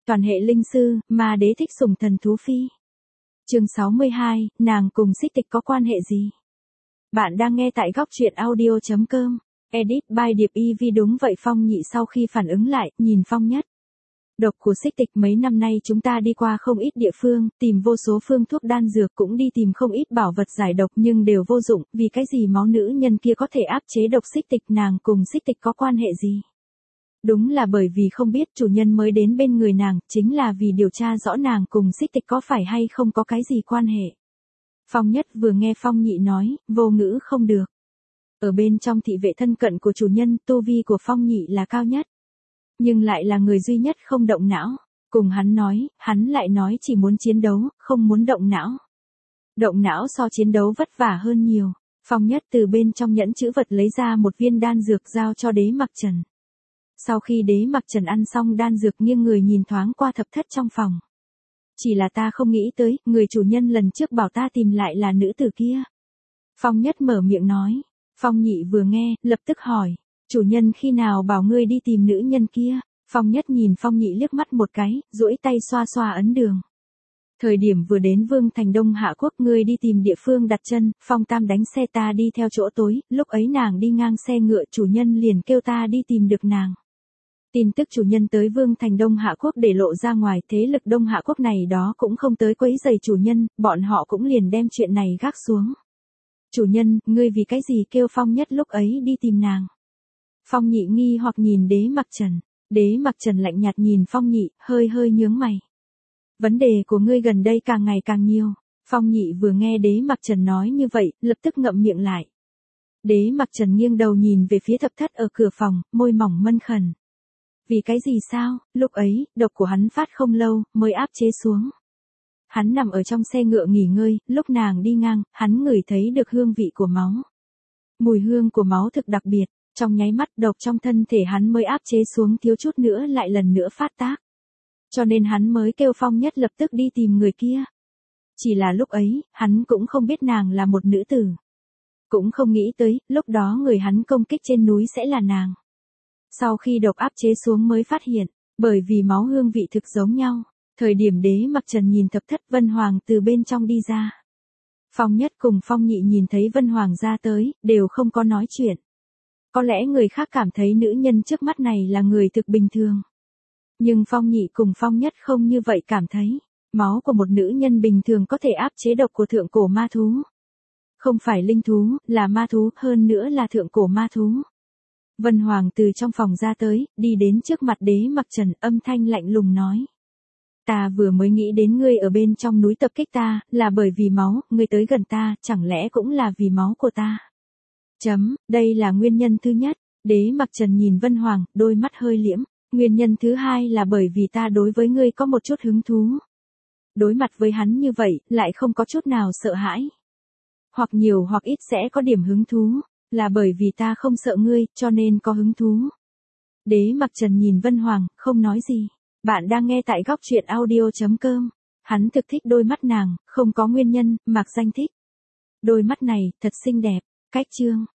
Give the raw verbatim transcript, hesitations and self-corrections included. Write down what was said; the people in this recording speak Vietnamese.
Toàn hệ linh sư, ma đế thích sủng thần thú phi. Chương sáu mươi hai, nàng cùng Xích Tịch có quan hệ gì? Bạn đang nghe tại góc truyện audio chấm com. Edit by Điệp e vê. Đúng vậy, Phong Nhị sau khi phản ứng lại, nhìn Phong Nhất. Độc của Xích Tịch mấy năm nay chúng ta đi qua không ít địa phương, tìm vô số phương thuốc đan dược, cũng đi tìm không ít bảo vật giải độc nhưng đều vô dụng, vì cái gì máu nữ nhân kia có thể áp chế độc Xích Tịch, nàng cùng Xích Tịch có quan hệ gì? Đúng là bởi vì không biết chủ nhân mới đến bên người nàng, chính là vì điều tra rõ nàng cùng Xích Tịch có phải hay không có cái gì quan hệ. Phong Nhất vừa nghe Phong Nhị nói, vô ngữ không được. Ở bên trong thị vệ thân cận của chủ nhân, tu vi của Phong Nhị là cao nhất. Nhưng lại là người duy nhất không động não. Cùng hắn nói, hắn lại nói chỉ muốn chiến đấu, không muốn động não. Động não so chiến đấu vất vả hơn nhiều. Phong Nhất từ bên trong nhẫn chữ vật lấy ra một viên đan dược giao cho Đế Mặc Trần. Sau khi Đế Mặc Trần ăn xong đan dược, nghiêng người nhìn thoáng qua thập thất trong phòng. Chỉ là ta không nghĩ tới, người chủ nhân lần trước bảo ta tìm lại là nữ tử kia. Phong Nhất mở miệng nói. Phong Nhị vừa nghe, lập tức hỏi. Chủ nhân khi nào bảo ngươi đi tìm nữ nhân kia? Phong Nhất nhìn Phong Nhị liếc mắt một cái, duỗi tay xoa xoa ấn đường. Thời điểm vừa đến Vương Thành Đông Hạ Quốc, ngươi đi tìm địa phương đặt chân, Phong Tam đánh xe ta đi theo chỗ tối, lúc ấy nàng đi ngang xe ngựa, chủ nhân liền kêu ta đi tìm được nàng. Tin tức chủ nhân tới Vương Thành Đông Hạ Quốc để lộ ra ngoài, thế lực Đông Hạ Quốc này đó cũng không tới quấy rầy chủ nhân, bọn họ cũng liền đem chuyện này gác xuống. Chủ nhân, ngươi vì cái gì kêu Phong Nhất lúc ấy đi tìm nàng? Phong Nhị nghi hoặc nhìn Đế Mặc Trần. Đế Mặc Trần lạnh nhạt nhìn Phong Nhị, hơi hơi nhướng mày. Vấn đề của ngươi gần đây càng ngày càng nhiều. Phong Nhị vừa nghe Đế Mặc Trần nói như vậy, lập tức ngậm miệng lại. Đế Mặc Trần nghiêng đầu nhìn về phía thập thất ở cửa phòng, môi mỏng mân khẩn. Vì cái gì sao? Lúc ấy, độc của hắn phát không lâu, mới áp chế xuống. Hắn nằm ở trong xe ngựa nghỉ ngơi, lúc nàng đi ngang, hắn ngửi thấy được hương vị của máu. Mùi hương của máu thực đặc biệt, trong nháy mắt độc trong thân thể hắn mới áp chế xuống, thiếu chút nữa lại lần nữa phát tác. Cho nên hắn mới kêu Phong Nhất lập tức đi tìm người kia. Chỉ là lúc ấy, hắn cũng không biết nàng là một nữ tử. Cũng không nghĩ tới, lúc đó người hắn công kích trên núi sẽ là nàng. Sau khi độc áp chế xuống mới phát hiện, bởi vì máu hương vị thực giống nhau. Thời điểm Đế Mặc Trần nhìn thập thất, Vân Hoàng từ bên trong đi ra. Phong Nhất cùng Phong Nhị nhìn thấy Vân Hoàng ra tới, đều không có nói chuyện. Có lẽ người khác cảm thấy nữ nhân trước mắt này là người thực bình thường. Nhưng Phong Nhị cùng Phong Nhất không như vậy cảm thấy. Máu của một nữ nhân bình thường có thể áp chế độc của thượng cổ ma thú. Không phải linh thú, là ma thú, hơn nữa là thượng cổ ma thú. Vân Hoàng từ trong phòng ra tới, đi đến trước mặt Đế Mặc Trần, âm thanh lạnh lùng nói. Ta vừa mới nghĩ đến ngươi ở bên trong núi tập kích ta, là bởi vì máu, ngươi tới gần ta, chẳng lẽ cũng là vì máu của ta? Chấm, đây là nguyên nhân thứ nhất. Đế Mặc Trần nhìn Vân Hoàng, đôi mắt hơi liễm. Nguyên nhân thứ hai là bởi vì ta đối với ngươi có một chút hứng thú. Đối mặt với hắn như vậy, lại không có chút nào sợ hãi. Hoặc nhiều hoặc ít sẽ có điểm hứng thú, là bởi vì ta không sợ ngươi, cho nên có hứng thú. Đế Mặc Trần nhìn Vân Hoàng, không nói gì. Bạn đang nghe tại góc truyện audio chấm com. Hắn thực thích đôi mắt nàng, không có nguyên nhân, Mạc Danh thích. Đôi mắt này, thật xinh đẹp. Cách chương.